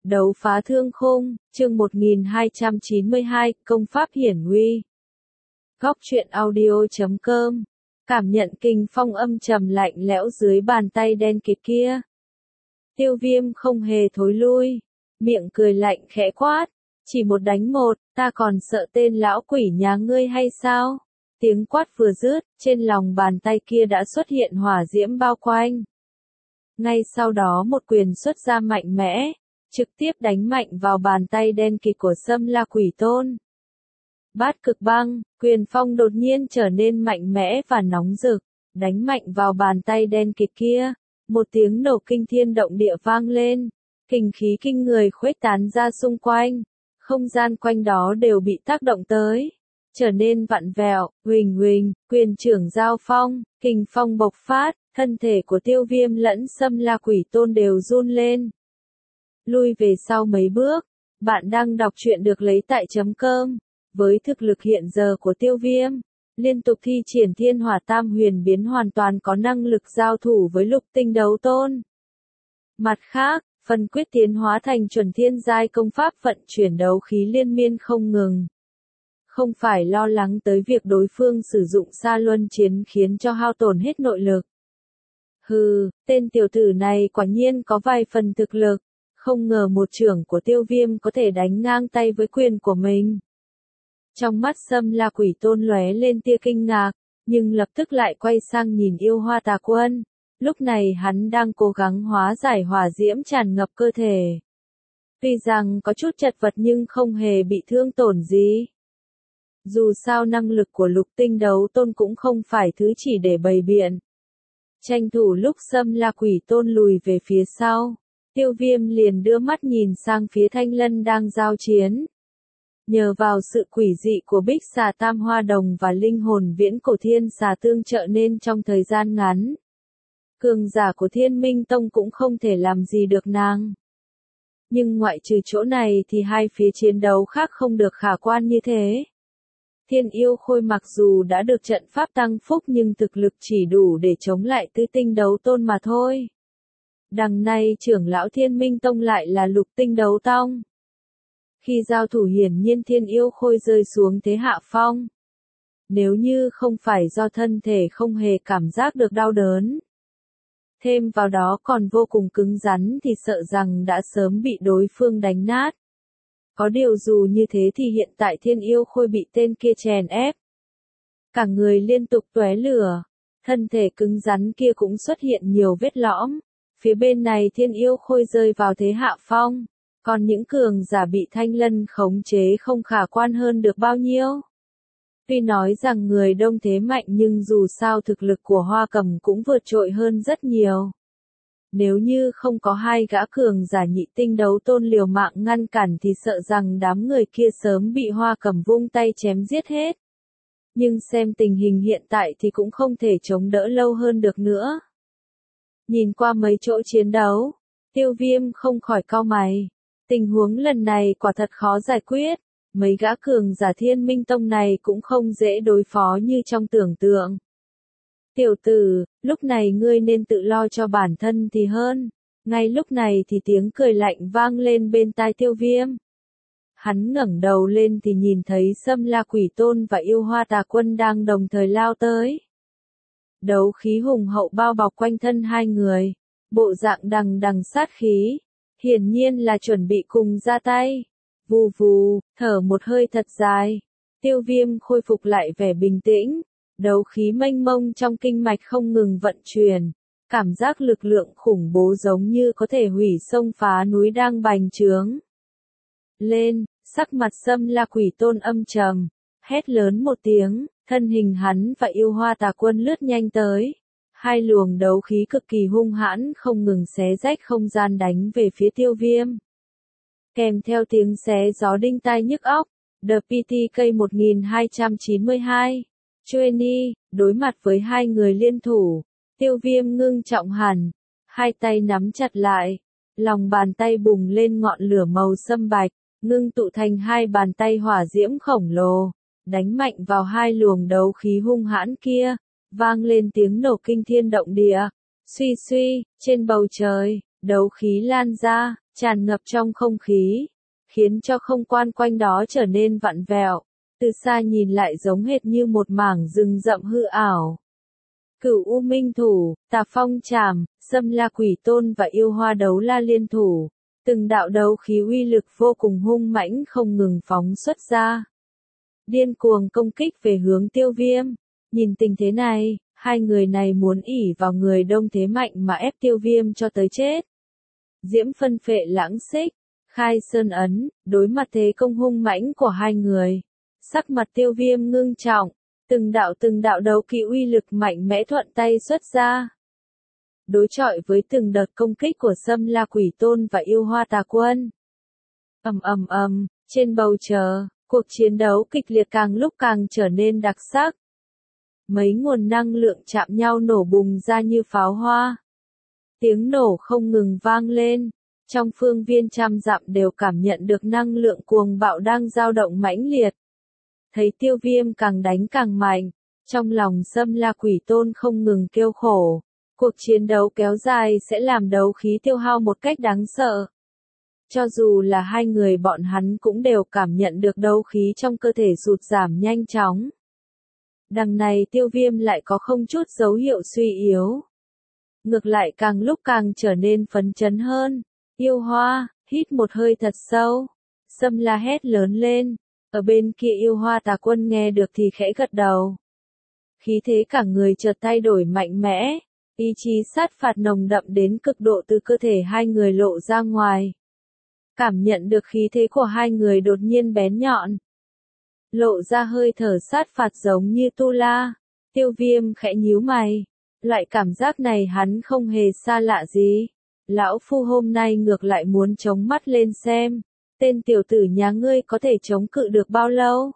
Đấu phá thương khung, chương 1292, công pháp hiển uy. Góc truyện audio.com. Cảm nhận kình phong âm trầm lạnh lẽo dưới bàn tay đen kịt kia. Tiêu Viêm không hề thối lui, miệng cười lạnh khẽ quát, chỉ một đánh một, ta còn sợ tên lão quỷ nhà ngươi hay sao? Tiếng quát vừa dứt, trên lòng bàn tay kia đã xuất hiện hỏa diễm bao quanh. Ngay sau đó một quyền xuất ra mạnh mẽ, trực tiếp đánh mạnh vào bàn tay đen kịt của Sâm La Quỷ Tôn. Bát cực băng, quyền phong đột nhiên trở nên mạnh mẽ và nóng rực, đánh mạnh vào bàn tay đen kịt kia. Một tiếng nổ kinh thiên động địa vang lên, kình khí kinh người khuếch tán ra xung quanh, không gian quanh đó đều bị tác động tới, trở nên vặn vẹo, huỳnh huỳnh, quyền trưởng giao phong, kình phong bộc phát, thân thể của Tiêu Viêm lẫn Sâm La Quỷ Tôn đều run lên. Lui về sau mấy bước, bạn đang đọc truyện được lấy tại .com, với thực lực hiện giờ của Tiêu Viêm, liên tục thi triển Thiên Hỏa Tam Huyền biến hoàn toàn có năng lực giao thủ với Lục Tinh Đấu Tôn. Mặt khác, phần quyết tiến hóa thành chuẩn thiên giai công pháp vận chuyển đấu khí liên miên không ngừng. Không phải lo lắng tới việc đối phương sử dụng Sa Luân Chiến khiến cho hao tổn hết nội lực. Hừ, tên tiểu tử này quả nhiên có vài phần thực lực, không ngờ một chưởng của Tiêu Viêm có thể đánh ngang tay với quyền của mình. Trong mắt Sâm La Quỷ Tôn lóe lên tia kinh ngạc, nhưng lập tức lại quay sang nhìn Yêu Hoa Tà Quân. Lúc này hắn đang cố gắng hóa giải hỏa diễm tràn ngập cơ thể. Tuy rằng có chút chật vật nhưng không hề bị thương tổn gì. Dù sao năng lực của Lục Tinh Đấu Tôn cũng không phải thứ chỉ để bày biện. Tranh thủ lúc Sâm La Quỷ Tôn lùi về phía sau, Tiêu Viêm liền đưa mắt nhìn sang phía Thanh Lân đang giao chiến. Nhờ vào sự quỷ dị của Bích Xà Tam Hoa Đồng và linh hồn viễn cổ Thiên Xà tương trợ nên trong thời gian ngắn, cường giả của Thiên Minh Tông cũng không thể làm gì được nàng. Nhưng ngoại trừ chỗ này thì hai phía chiến đấu khác không được khả quan như thế. Thiên Yêu Khôi mặc dù đã được trận pháp tăng phúc nhưng thực lực chỉ đủ để chống lại Tứ Tinh Đấu Tôn mà thôi. Đằng này trưởng lão Thiên Minh Tông lại là Lục Tinh Đấu Tông. Khi giao thủ hiển nhiên Thiên Yêu Khôi rơi xuống thế hạ phong. Nếu như không phải do thân thể không hề cảm giác được đau đớn, thêm vào đó còn vô cùng cứng rắn thì sợ rằng đã sớm bị đối phương đánh nát. Có điều dù như thế thì hiện tại Thiên Yêu Khôi bị tên kia chèn ép. Cả người liên tục tóe lửa, thân thể cứng rắn kia cũng xuất hiện nhiều vết lõm. Phía bên này Thiên Yêu Khôi rơi vào thế hạ phong, còn những cường giả bị Thanh Lân khống chế không khả quan hơn được bao nhiêu. Tuy nói rằng người đông thế mạnh nhưng dù sao thực lực của Hoa Cầm cũng vượt trội hơn rất nhiều. Nếu như không có hai gã cường giả Nhị Tinh Đấu Tôn liều mạng ngăn cản thì sợ rằng đám người kia sớm bị Hoa Cầm vung tay chém giết hết. Nhưng xem tình hình hiện tại thì cũng không thể chống đỡ lâu hơn được nữa. Nhìn qua mấy chỗ chiến đấu, Tiêu Viêm không khỏi cau mày. Tình huống lần này quả thật khó giải quyết, mấy gã cường giả Thiên Minh Tông này cũng không dễ đối phó như trong tưởng tượng. Tiểu tử, lúc này ngươi nên tự lo cho bản thân thì hơn. Ngay lúc này thì tiếng cười lạnh vang lên bên tai Tiêu Viêm. Hắn ngẩng đầu lên thì nhìn thấy Sâm La Quỷ Tôn và Yêu Hoa Tà Quân đang đồng thời lao tới. Đấu khí hùng hậu bao bọc quanh thân hai người, bộ dạng đằng đằng sát khí, hiển nhiên là chuẩn bị cùng ra tay. Vù vù, thở một hơi thật dài, Tiêu Viêm khôi phục lại vẻ bình tĩnh, đấu khí mênh mông trong kinh mạch không ngừng vận chuyển, cảm giác lực lượng khủng bố giống như có thể hủy sông phá núi đang bành trướng. Lên, sắc mặt Sâm La Quỷ Tôn âm trầm, hét lớn một tiếng, thân hình hắn và Yêu Hoa Tà Quân lướt nhanh tới. Hai luồng đấu khí cực kỳ hung hãn không ngừng xé rách không gian đánh về phía Tiêu Viêm. Kèm theo tiếng xé gió đinh tai nhức óc, The PTK 1292, Chueni, đối mặt với hai người liên thủ, Tiêu Viêm ngưng trọng hẳn, hai tay nắm chặt lại, lòng bàn tay bùng lên ngọn lửa màu sâm bạch, ngưng tụ thành hai bàn tay hỏa diễm khổng lồ, đánh mạnh vào hai luồng đấu khí hung hãn kia, vang lên tiếng nổ kinh thiên động địa. Suy suy, trên bầu trời, đấu khí lan ra, tràn ngập trong không khí, khiến cho không gian quanh đó trở nên vặn vẹo, từ xa nhìn lại giống hệt như một mảng rừng rậm hư ảo. Cửu U Minh Thủ, Tà Phong Trảm, Sâm La Quỷ Tôn và Yêu Hoa Đấu La liên thủ, từng đạo đấu khí uy lực vô cùng hung mãnh không ngừng phóng xuất ra. Điên cuồng công kích về hướng Tiêu Viêm. Nhìn tình thế này, hai người này muốn ỷ vào người đông thế mạnh mà ép Tiêu Viêm cho tới chết. Diễm phân phệ lãng xích, khai sơn ấn, đối mặt thế công hung mãnh của hai người. Sắc mặt Tiêu Viêm ngưng trọng, từng đạo đấu khí uy lực mạnh mẽ thuận tay xuất ra. Đối chọi với từng đợt công kích của Sâm La Quỷ Tôn và Yêu Hoa Tà Quân. Trên bầu trời, cuộc chiến đấu kịch liệt càng lúc càng trở nên đặc sắc. Mấy nguồn năng lượng chạm nhau nổ bùng ra như pháo hoa. Tiếng nổ không ngừng vang lên, trong phương viên trăm dặm đều cảm nhận được năng lượng cuồng bạo đang dao động mãnh liệt. Thấy Tiêu Viêm càng đánh càng mạnh, trong lòng Sâm La Quỷ Tôn không ngừng kêu khổ. Cuộc chiến đấu kéo dài sẽ làm đấu khí tiêu hao một cách đáng sợ. Cho dù là hai người bọn hắn cũng đều cảm nhận được đấu khí trong cơ thể sụt giảm nhanh chóng. Đằng này Tiêu Viêm lại có không chút dấu hiệu suy yếu. Ngược lại càng lúc càng trở nên phấn chấn hơn. Yêu Hoa, hít một hơi thật sâu. Sâm La hét lớn lên. Ở bên kia Yêu Hoa Tà Quân nghe được thì khẽ gật đầu. Khí thế cả người chợt thay đổi mạnh mẽ. Ý chí sát phạt nồng đậm đến cực độ từ cơ thể hai người lộ ra ngoài. Cảm nhận được khí thế của hai người đột nhiên bén nhọn. Lộ ra hơi thở sát phạt giống như tu la. Tiêu Viêm khẽ nhíu mày. Loại cảm giác này hắn không hề xa lạ gì. Lão Phu hôm nay ngược lại muốn chống mắt lên xem. Tên tiểu tử nhà ngươi có thể chống cự được bao lâu?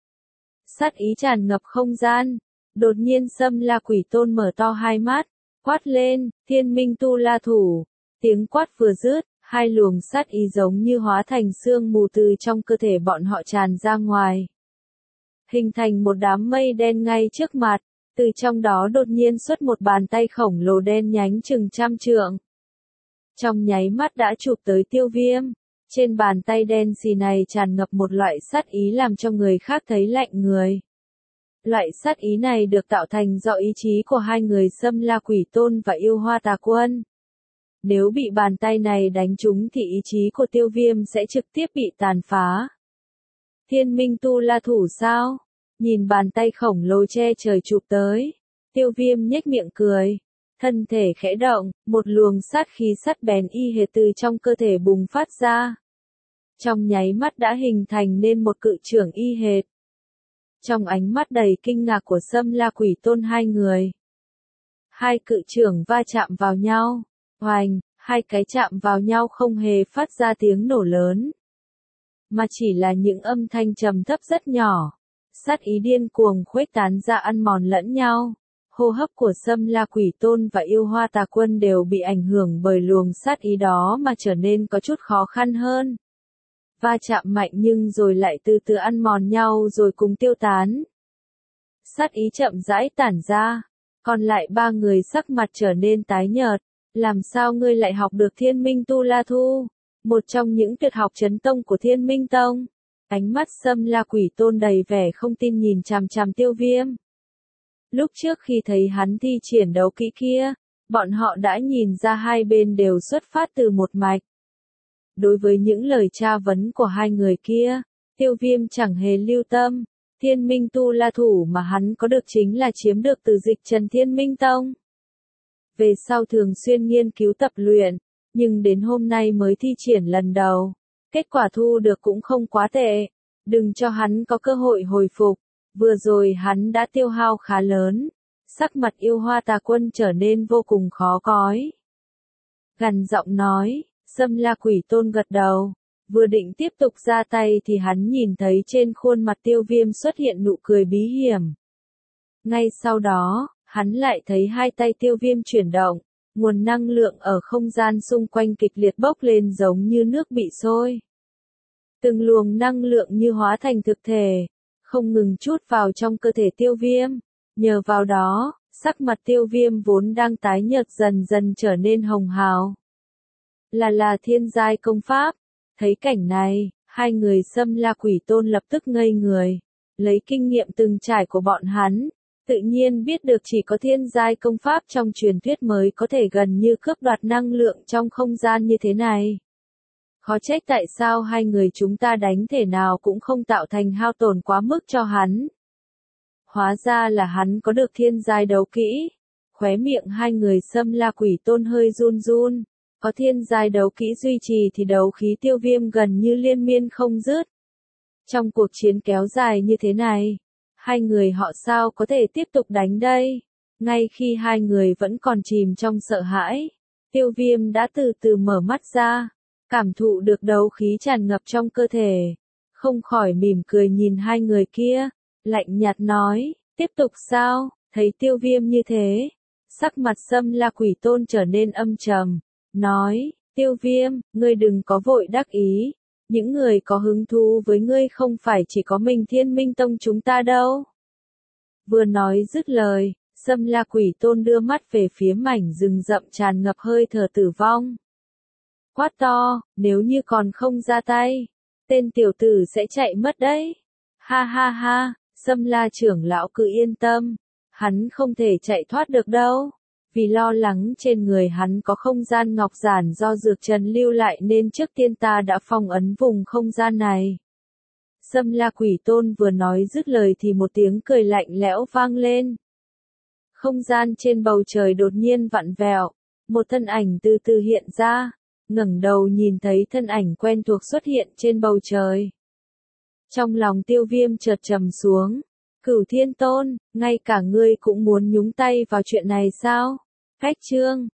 Sát ý tràn ngập không gian. Đột nhiên Sâm La Quỷ Tôn mở to hai mắt. Quát lên, Thiên Minh Tu La Thủ. Tiếng quát vừa dứt, hai luồng sát ý giống như hóa thành sương mù từ trong cơ thể bọn họ tràn ra ngoài. Hình thành một đám mây đen ngay trước mặt, từ trong đó đột nhiên xuất một bàn tay khổng lồ đen nhánh chừng trăm trượng. Trong nháy mắt đã chụp tới Tiêu Viêm, trên bàn tay đen xì này tràn ngập một loại sát ý làm cho người khác thấy lạnh người. Loại sát ý này được tạo thành do ý chí của hai người Sâm La Quỷ Tôn và Yêu Hoa Tà Quân. Nếu bị bàn tay này đánh trúng thì ý chí của Tiêu Viêm sẽ trực tiếp bị tàn phá. Thiên Minh Tu La Thủ sao? Nhìn bàn tay khổng lồ che trời chụp tới. Tiêu Viêm nhếch miệng cười. Thân thể khẽ động, một luồng sát khí sắc bén y hệt từ trong cơ thể bùng phát ra. Trong nháy mắt đã hình thành nên một cự chưởng y hệt. Trong ánh mắt đầy kinh ngạc của Sâm La Quỷ Tôn hai người. Hai cự chưởng va chạm vào nhau. Oành, hai cái chạm vào nhau không hề phát ra tiếng nổ lớn. Mà chỉ là những âm thanh trầm thấp rất nhỏ. Sát ý điên cuồng khuếch tán ra ăn mòn lẫn nhau. Hô hấp của Sâm La Quỷ Tôn và Yêu Hoa Tà Quân đều bị ảnh hưởng bởi luồng sát ý đó mà trở nên có chút khó khăn hơn. Va chạm mạnh nhưng rồi lại từ từ ăn mòn nhau rồi cùng tiêu tán. Sát ý chậm rãi tản ra. Còn lại ba người sắc mặt trở nên tái nhợt. Làm sao ngươi lại học được Thiên Minh Tu La Thu? Một trong những tuyệt học chấn tông của Thiên Minh Tông. Ánh mắt Sâm La Quỷ Tôn đầy vẻ không tin nhìn chằm chằm Tiêu Viêm. Lúc trước khi thấy hắn thi triển đấu kỹ kia, bọn họ đã nhìn ra hai bên đều xuất phát từ một mạch. Đối với những lời tra vấn của hai người kia, Tiêu Viêm chẳng hề lưu tâm. Thiên Minh Tu La Thủ mà hắn có được chính là chiếm được từ dịch trần Thiên Minh Tông. Về sau thường xuyên nghiên cứu tập luyện, nhưng đến hôm nay mới thi triển lần đầu. Kết quả thu được cũng không quá tệ. Đừng cho hắn có cơ hội hồi phục. Vừa rồi hắn đã tiêu hao khá lớn. Sắc mặt Yêu Hoa Tà Quân trở nên vô cùng khó coi. Gằn giọng nói, Sâm La Quỷ Tôn gật đầu. Vừa định tiếp tục ra tay thì hắn nhìn thấy trên khuôn mặt Tiêu Viêm xuất hiện nụ cười bí hiểm. Ngay sau đó, hắn lại thấy hai tay Tiêu Viêm chuyển động. Nguồn năng lượng ở không gian xung quanh kịch liệt bốc lên giống như nước bị sôi. Từng luồng năng lượng như hóa thành thực thể, không ngừng trút vào trong cơ thể Tiêu Viêm. Nhờ vào đó, sắc mặt Tiêu Viêm vốn đang tái nhợt dần dần trở nên hồng hào. là thiên giai công pháp. Thấy cảnh này, hai người Xâm La Quỷ Tôn lập tức ngây người. Lấy kinh nghiệm từng trải của bọn hắn, tự nhiên biết được chỉ có thiên giai công pháp trong truyền thuyết mới có thể gần như cướp đoạt năng lượng trong không gian như thế này. Khó trách tại sao hai người chúng ta đánh thể nào cũng không tạo thành hao tổn quá mức cho hắn. Hóa ra là hắn có được thiên giai đấu kỹ. Khóe miệng hai người Xâm La Quỷ Tôn hơi run run. Có thiên giai đấu kỹ duy trì thì đấu khí Tiêu Viêm gần như liên miên không dứt. Trong cuộc chiến kéo dài như thế này, hai người họ sao có thể tiếp tục đánh đây? Ngay khi hai người vẫn còn chìm trong sợ hãi, Tiêu Viêm đã từ từ mở mắt ra, cảm thụ được đấu khí tràn ngập trong cơ thể. Không khỏi mỉm cười nhìn hai người kia, lạnh nhạt nói, tiếp tục sao? Thấy Tiêu Viêm như thế, sắc mặt Xâm La Quỷ Tôn trở nên âm trầm, nói, Tiêu Viêm, ngươi đừng có vội đắc ý. Những người có hứng thú với ngươi không phải chỉ có mình Thiên Minh Tông chúng ta đâu. Vừa nói dứt lời, Xâm La Quỷ Tôn đưa mắt về phía mảnh rừng rậm tràn ngập hơi thở tử vong. Quát to, nếu như còn không ra tay, tên tiểu tử sẽ chạy mất đấy. Ha ha ha, Xâm La trưởng lão cứ yên tâm, hắn không thể chạy thoát được đâu. Vì lo lắng trên người hắn có không gian ngọc giản do Dược Trần lưu lại nên trước tiên ta đã phong ấn vùng không gian này. Xâm La Quỷ Tôn vừa nói dứt lời thì một tiếng cười lạnh lẽo vang lên. Không gian trên bầu trời đột nhiên vặn vẹo, một thân ảnh từ từ hiện ra, ngẩng đầu nhìn thấy thân ảnh quen thuộc xuất hiện trên bầu trời. Trong lòng Tiêu Viêm chợt trầm xuống. Cửu Thiên Tôn, ngay cả ngươi cũng muốn nhúng tay vào chuyện này sao? Cách chương